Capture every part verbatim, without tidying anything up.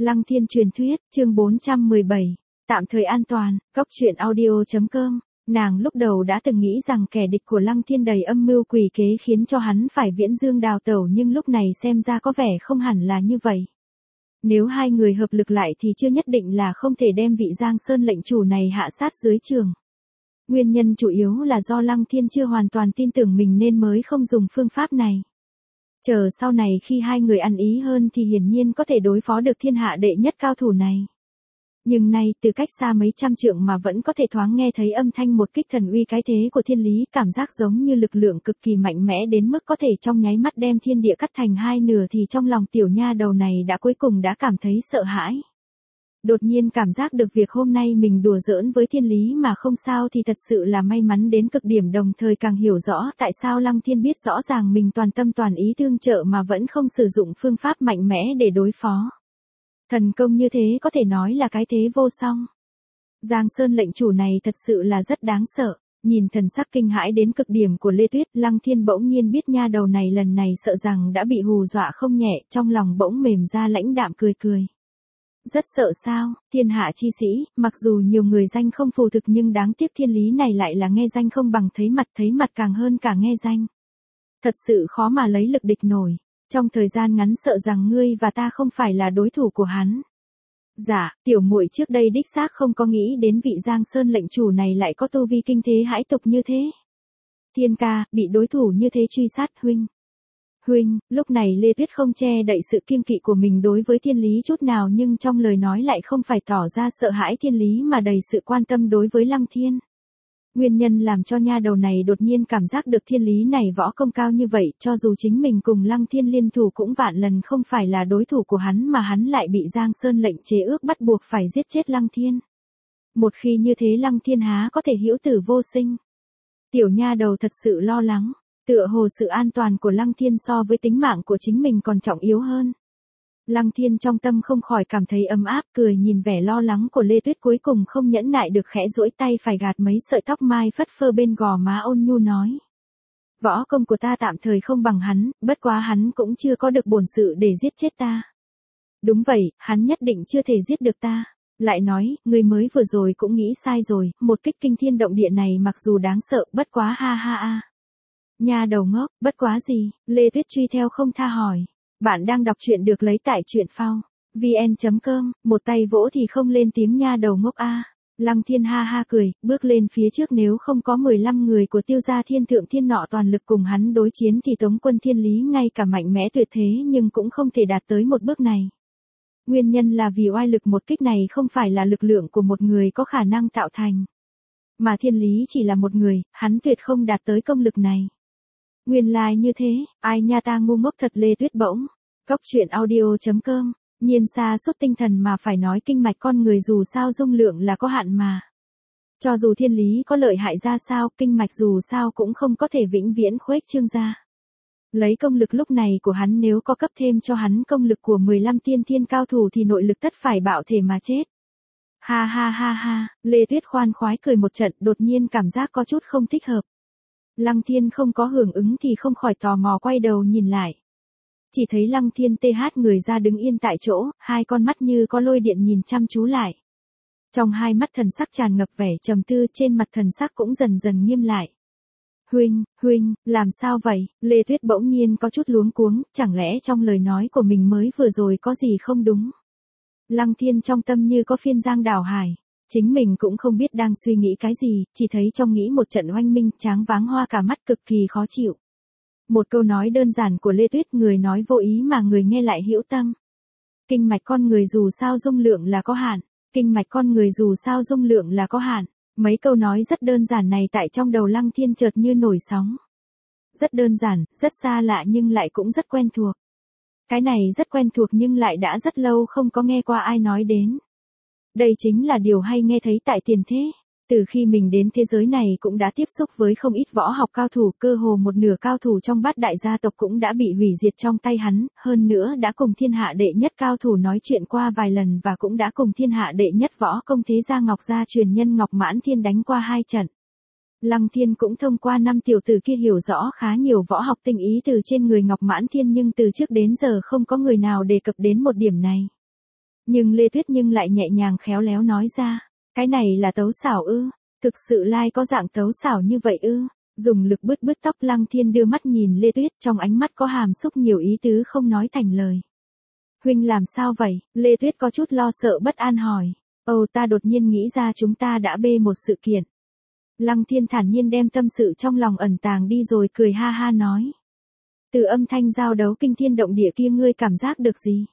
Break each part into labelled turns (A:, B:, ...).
A: Lăng Thiên truyền thuyết, chương bốn trăm mười bảy, tạm thời an toàn, góc truyện audio.com. Nàng lúc đầu đã từng nghĩ rằng kẻ địch của Lăng Thiên đầy âm mưu quỷ kế khiến cho hắn phải viễn dương đào tẩu, nhưng lúc này xem ra có vẻ không hẳn là như vậy. Nếu hai người hợp lực lại thì chưa nhất định là không thể đem vị Giang Sơn lệnh chủ này hạ sát dưới trường. Nguyên nhân chủ yếu là do Lăng Thiên chưa hoàn toàn tin tưởng mình nên mới không dùng phương pháp này. Chờ sau này khi hai người ăn ý hơn thì hiển nhiên có thể đối phó được thiên hạ đệ nhất cao thủ này. Nhưng nay từ cách xa mấy trăm trượng mà vẫn có thể thoáng nghe thấy âm thanh một kích thần uy cái thế của thiên lý, cảm giác giống như lực lượng cực kỳ mạnh mẽ đến mức có thể trong nháy mắt đem thiên địa cắt thành hai nửa, thì trong lòng tiểu nha đầu này đã cuối cùng đã cảm thấy sợ hãi. Đột nhiên cảm giác được việc hôm nay mình đùa giỡn với thiên lý mà không sao thì thật sự là may mắn đến cực điểm, đồng thời càng hiểu rõ tại sao Lăng Thiên biết rõ ràng mình toàn tâm toàn ý tương trợ mà vẫn không sử dụng phương pháp mạnh mẽ để đối phó. Thần công như thế có thể nói là cái thế vô song. Giang Sơn lệnh chủ này thật sự là rất đáng sợ. Nhìn thần sắc kinh hãi đến cực điểm của Lê Tuyết, Lăng Thiên bỗng nhiên biết nha đầu này lần này sợ rằng đã bị hù dọa không nhẹ, trong lòng bỗng mềm ra, lãnh đạm cười cười. Rất sợ sao? Thiên hạ chi sĩ, mặc dù nhiều người danh không phù thực nhưng đáng tiếc thiên lý này lại là nghe danh không bằng thấy mặt, thấy mặt càng hơn cả nghe danh. Thật sự khó mà lấy lực địch nổi. Trong thời gian ngắn sợ rằng ngươi và ta không phải là đối thủ của hắn. Dạ, tiểu muội trước đây đích xác không có nghĩ đến vị Giang Sơn lệnh chủ này lại có tu vi kinh thế hãi tục như thế. Thiên ca, bị đối thủ như thế truy sát huynh. Huynh, lúc này Lê Tuyết không che đậy sự kiêng kỵ của mình đối với thiên lý chút nào, nhưng trong lời nói lại không phải tỏ ra sợ hãi thiên lý mà đầy sự quan tâm đối với Lăng Thiên. Nguyên nhân làm cho nha đầu này đột nhiên cảm giác được thiên lý này võ công cao như vậy, cho dù chính mình cùng Lăng Thiên liên thủ cũng vạn lần không phải là đối thủ của hắn, mà hắn lại bị Giang Sơn lệnh chế ước bắt buộc phải giết chết Lăng Thiên. Một khi như thế Lăng Thiên há có thể hữu tử vô sinh. Tiểu nha đầu thật sự lo lắng, tựa hồ sự an toàn của Lăng Thiên so với tính mạng của chính mình còn trọng yếu hơn. Lăng Thiên trong tâm không khỏi cảm thấy ấm áp, cười nhìn vẻ lo lắng của Lê Tuyết, cuối cùng không nhẫn nại được khẽ duỗi tay phải gạt mấy sợi tóc mai phất phơ bên gò má, ôn nhu nói. Võ công của ta tạm thời không bằng hắn, bất quá hắn cũng chưa có được bổn sự để giết chết ta. Đúng vậy, hắn nhất định chưa thể giết được ta. Lại nói, người mới vừa rồi cũng nghĩ sai rồi, một kích kinh thiên động địa này mặc dù đáng sợ, bất quá ha ha a. Nha đầu ngốc, bất quá gì? Lê Tuyết truy theo không tha hỏi. Bạn đang đọc truyện được lấy tại truyện phao vn chấm com, một tay vỗ thì không lên tiếng nha đầu ngốc a. Lăng Thiên ha ha cười, bước lên phía trước, nếu không có mười lăm người của Tiêu gia Thiên Thượng Thiên nọ toàn lực cùng hắn đối chiến thì Tống quân Thiên Lý ngay cả mạnh mẽ tuyệt thế nhưng cũng không thể đạt tới một bước này. Nguyên nhân là vì oai lực một kích này không phải là lực lượng của một người có khả năng tạo thành. Mà Thiên Lý chỉ là một người, hắn tuyệt không đạt tới công lực này. Nguyên lai like như thế, ai nha ta ngu ngốc thật. Lê Tuyết bỗng. Góc truyện audio.com. Nhiên xa suốt tinh thần mà phải nói kinh mạch con người dù sao dung lượng là có hạn mà. Cho dù thiên lý có lợi hại ra sao, kinh mạch dù sao cũng không có thể vĩnh viễn khuếch trương ra. Lấy công lực lúc này của hắn, nếu có cấp thêm cho hắn công lực của mười lăm tiên thiên cao thủ thì nội lực tất phải bạo thể mà chết. Ha ha ha ha, Lê Tuyết khoan khoái cười một trận, đột nhiên cảm giác có chút không thích hợp. Lăng Thiên không có hưởng ứng thì không khỏi tò mò quay đầu nhìn lại. Chỉ thấy Lăng Thiên tê hát người ra đứng yên tại chỗ, hai con mắt như có lôi điện nhìn chăm chú lại. Trong hai mắt thần sắc tràn ngập vẻ trầm tư, trên mặt thần sắc cũng dần dần nghiêm lại. Huynh, huynh, làm sao vậy? Lê Tuyết bỗng nhiên có chút luống cuống, chẳng lẽ trong lời nói của mình mới vừa rồi có gì không đúng? Lăng Thiên trong tâm như có phiên giang đảo hải. Chính mình cũng không biết đang suy nghĩ cái gì, chỉ thấy trong nghĩ một trận oanh minh, tráng váng hoa cả mắt, cực kỳ khó chịu. Một câu nói đơn giản của Lê Tuyết, người nói vô ý mà người nghe lại hữu tâm. Kinh mạch con người dù sao dung lượng là có hạn. Kinh mạch con người dù sao dung lượng là có hạn. Mấy câu nói rất đơn giản này tại trong đầu Lăng Thiên chợt như nổi sóng. Rất đơn giản, rất xa lạ nhưng lại cũng rất quen thuộc. Cái này rất quen thuộc nhưng lại đã rất lâu không có nghe qua ai nói đến. Đây chính là điều hay nghe thấy tại tiền thế. Từ khi mình đến thế giới này cũng đã tiếp xúc với không ít võ học cao thủ, cơ hồ một nửa cao thủ trong bát đại gia tộc cũng đã bị hủy diệt trong tay hắn, hơn nữa đã cùng thiên hạ đệ nhất cao thủ nói chuyện qua vài lần và cũng đã cùng thiên hạ đệ nhất võ công thế gia Ngọc gia truyền nhân Ngọc Mãn Thiên đánh qua hai trận. Lăng Thiên cũng thông qua năm tiểu tử kia hiểu rõ khá nhiều võ học tinh ý từ trên người Ngọc Mãn Thiên, nhưng từ trước đến giờ không có người nào đề cập đến một điểm này. Nhưng Lê Tuyết nhưng lại nhẹ nhàng khéo léo nói ra, cái này là tấu xảo ư, thực sự lai có dạng tấu xảo như vậy ư, dùng lực bứt bứt tóc. Lăng Thiên đưa mắt nhìn Lê Tuyết, trong ánh mắt có hàm xúc nhiều ý tứ không nói thành lời. Huynh làm sao vậy? Lê Tuyết có chút lo sợ bất an hỏi. Ồ, ta đột nhiên nghĩ ra chúng ta đã bê một sự kiện. Lăng Thiên thản nhiên đem tâm sự trong lòng ẩn tàng đi rồi cười ha ha nói. Từ âm thanh giao đấu kinh thiên động địa kia ngươi cảm giác được gì?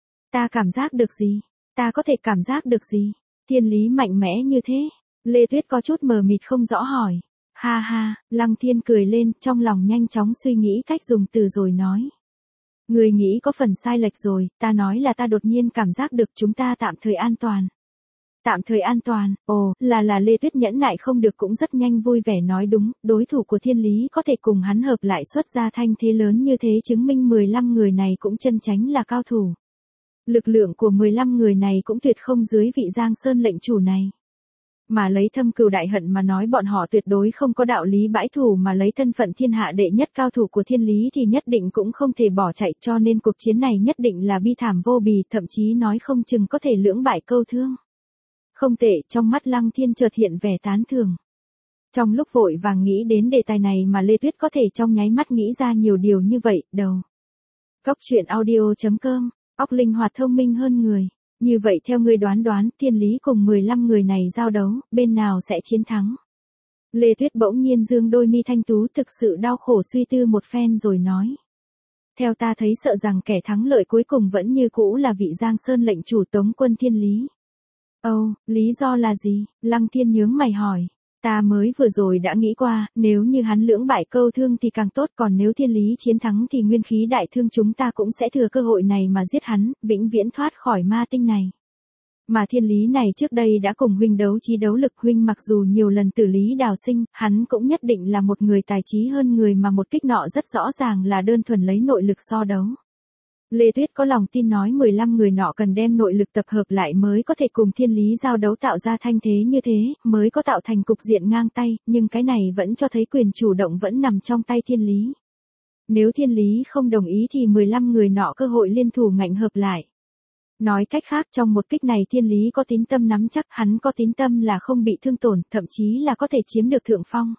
A: Ta cảm giác được gì? Ta có thể cảm giác được gì? Thiên lý mạnh mẽ như thế. Lê Tuyết có chút mờ mịt không rõ hỏi. Ha ha, Lăng Thiên cười lên, trong lòng nhanh chóng suy nghĩ cách dùng từ rồi nói. Người nghĩ có phần sai lệch rồi, ta nói là ta đột nhiên cảm giác được chúng ta tạm thời an toàn. Tạm thời an toàn, ồ, là là Lê Tuyết nhẫn nại không được cũng rất nhanh vui vẻ nói đúng, đối thủ của thiên lý có thể cùng hắn hợp lại xuất ra thanh thế lớn như thế chứng minh mười lăm người này cũng chân chánh là cao thủ. Lực lượng của mười lăm người này cũng tuyệt không dưới vị Giang Sơn lệnh chủ này. Mà lấy thâm cừu đại hận mà nói bọn họ tuyệt đối không có đạo lý bãi thủ, mà lấy thân phận thiên hạ đệ nhất cao thủ của thiên lý thì nhất định cũng không thể bỏ chạy, cho nên cuộc chiến này nhất định là bi thảm vô bì, thậm chí nói không chừng có thể lưỡng bại câu thương. Không tệ, trong mắt Lăng Thiên chợt hiện vẻ tán thưởng. Trong lúc vội vàng nghĩ đến đề tài này mà Lê Tuyết có thể trong nháy mắt nghĩ ra nhiều điều như vậy, đầu. Cóc truyện audio chấm com, óc linh hoạt thông minh hơn người. Như vậy theo ngươi đoán đoán, thiên lý cùng mười lăm người này giao đấu, bên nào sẽ chiến thắng? Lê Tuyết bỗng nhiên dương đôi mi thanh tú thực sự đau khổ suy tư một phen rồi nói. Theo ta thấy sợ rằng kẻ thắng lợi cuối cùng vẫn như cũ là vị Giang Sơn lệnh chủ Tống quân thiên lý. Ồ, oh, lý do là gì? Lăng Thiên nhướng mày hỏi. Ta mới vừa rồi đã nghĩ qua, nếu như hắn lưỡng bại câu thương thì càng tốt, còn nếu thiên lý chiến thắng thì nguyên khí đại thương chúng ta cũng sẽ thừa cơ hội này mà giết hắn, vĩnh viễn thoát khỏi ma tinh này. Mà thiên lý này trước đây đã cùng huynh đấu trí đấu lực, huynh mặc dù nhiều lần tử lý đào sinh, hắn cũng nhất định là một người tài trí hơn người, mà một kích nọ rất rõ ràng là đơn thuần lấy nội lực so đấu. Lê Tuyết có lòng tin nói mười lăm người nọ cần đem nội lực tập hợp lại mới có thể cùng thiên lý giao đấu tạo ra thanh thế như thế, mới có tạo thành cục diện ngang tay, nhưng cái này vẫn cho thấy quyền chủ động vẫn nằm trong tay thiên lý. Nếu thiên lý không đồng ý thì mười lăm người nọ cơ hội liên thủ ngạnh hợp lại. Nói cách khác trong một kích này thiên lý có tín tâm nắm chắc, hắn có tín tâm là không bị thương tổn, thậm chí là có thể chiếm được thượng phong.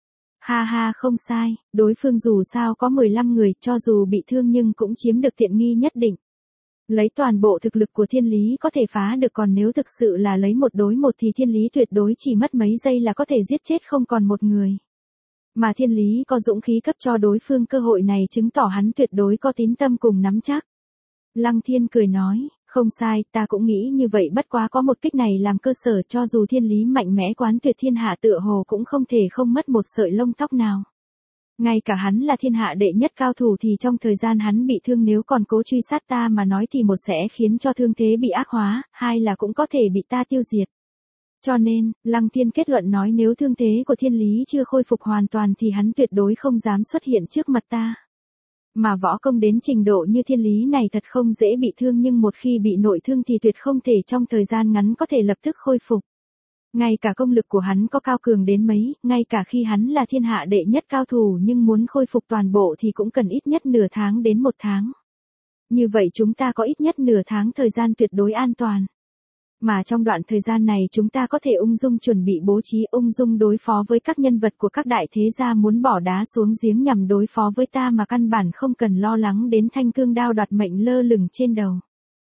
A: Ha ha không sai, đối phương dù sao có mười lăm người, cho dù bị thương nhưng cũng chiếm được tiện nghi nhất định. Lấy toàn bộ thực lực của thiên lý có thể phá được, còn nếu thực sự là lấy một đối một thì thiên lý tuyệt đối chỉ mất mấy giây là có thể giết chết không còn một người. Mà thiên lý có dũng khí cấp cho đối phương cơ hội này chứng tỏ hắn tuyệt đối có tín tâm cùng nắm chắc. Lăng Thiên cười nói, không sai, ta cũng nghĩ như vậy, bất quá có một kích này làm cơ sở, cho dù thiên lý mạnh mẽ quán tuyệt thiên hạ tựa hồ cũng không thể không mất một sợi lông tóc nào. Ngay cả hắn là thiên hạ đệ nhất cao thủ thì trong thời gian hắn bị thương nếu còn cố truy sát ta mà nói thì một sẽ khiến cho thương thế bị ác hóa, hai là cũng có thể bị ta tiêu diệt. Cho nên, Lăng Thiên kết luận nói nếu thương thế của thiên lý chưa khôi phục hoàn toàn thì hắn tuyệt đối không dám xuất hiện trước mặt ta. Mà võ công đến trình độ như thiên lý này thật không dễ bị thương, nhưng một khi bị nội thương thì tuyệt không thể trong thời gian ngắn có thể lập tức khôi phục. Ngay cả công lực của hắn có cao cường đến mấy, ngay cả khi hắn là thiên hạ đệ nhất cao thủ nhưng muốn khôi phục toàn bộ thì cũng cần ít nhất nửa tháng đến một tháng. Như vậy chúng ta có ít nhất nửa tháng thời gian tuyệt đối an toàn. Mà trong đoạn thời gian này chúng ta có thể ung dung chuẩn bị bố trí, ung dung đối phó với các nhân vật của các đại thế gia muốn bỏ đá xuống giếng nhằm đối phó với ta mà căn bản không cần lo lắng đến thanh cương đao đoạt mệnh lơ lửng trên đầu.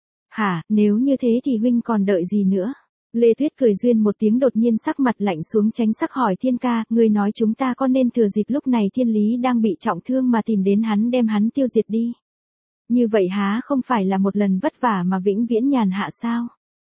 A: Hả, nếu như thế thì huynh còn đợi gì nữa? Lê Tuyết cười duyên một tiếng, đột nhiên sắc mặt lạnh xuống tránh sắc hỏi Thiên ca, ngươi nói chúng ta có nên thừa dịp lúc này thiên lý đang bị trọng thương mà tìm đến hắn đem hắn tiêu diệt đi? Như vậy há không phải là một lần vất vả mà vĩnh viễn nhàn hạ sao?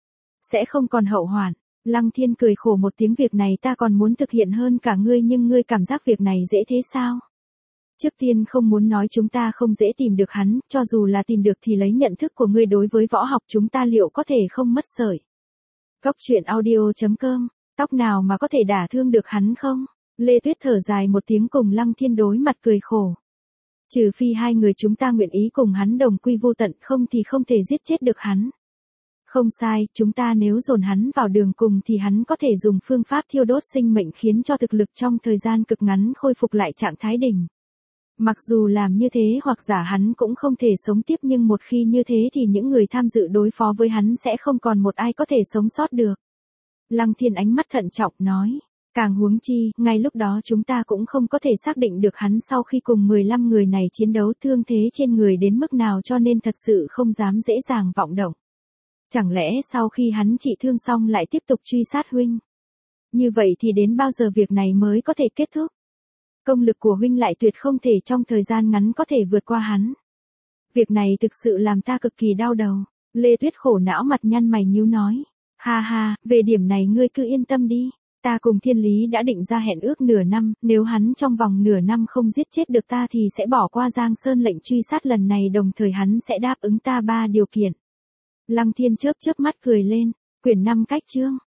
A: Sẽ không còn hậu hoạn. Lăng Thiên cười khổ một tiếng, việc này ta còn muốn thực hiện hơn cả ngươi, nhưng ngươi cảm giác việc này dễ thế sao? Trước tiên không muốn nói chúng ta không dễ tìm được hắn, cho dù là tìm được thì lấy nhận thức của ngươi đối với võ học chúng ta liệu có thể không mất sợi. Cóc truyện audio chấm com, tóc nào mà có thể đả thương được hắn không? Lê Tuyết thở dài một tiếng cùng Lăng Thiên đối mặt cười khổ. Trừ phi hai người chúng ta nguyện ý cùng hắn đồng quy vô tận, không thì không thể giết chết được hắn. Không sai, chúng ta nếu dồn hắn vào đường cùng thì hắn có thể dùng phương pháp thiêu đốt sinh mệnh khiến cho thực lực trong thời gian cực ngắn khôi phục lại trạng thái đỉnh. Mặc dù làm như thế hoặc giả hắn cũng không thể sống tiếp nhưng một khi như thế thì những người tham dự đối phó với hắn sẽ không còn một ai có thể sống sót được. Lăng Thiên ánh mắt thận trọng nói. Càng huống chi, ngay lúc đó chúng ta cũng không có thể xác định được hắn sau khi cùng mười lăm người này chiến đấu thương thế trên người đến mức nào cho nên thật sự không dám dễ dàng vọng động. Chẳng lẽ sau khi hắn trị thương xong lại tiếp tục truy sát huynh? Như vậy thì đến bao giờ việc này mới có thể kết thúc? Công lực của huynh lại tuyệt không thể trong thời gian ngắn có thể vượt qua hắn. Việc này thực sự làm ta cực kỳ đau đầu. Lê Tuyết khổ não mặt nhăn mày nhíu nói. Ha ha, về điểm này ngươi cứ yên tâm đi. Ta cùng Thiên Lý đã định ra hẹn ước nửa năm, nếu hắn trong vòng nửa năm không giết chết được ta thì sẽ bỏ qua Giang Sơn lệnh truy sát lần này, đồng thời hắn sẽ đáp ứng ta ba điều kiện. Lăng Thiên chớp chớp mắt cười lên. Quyển năm cách chương.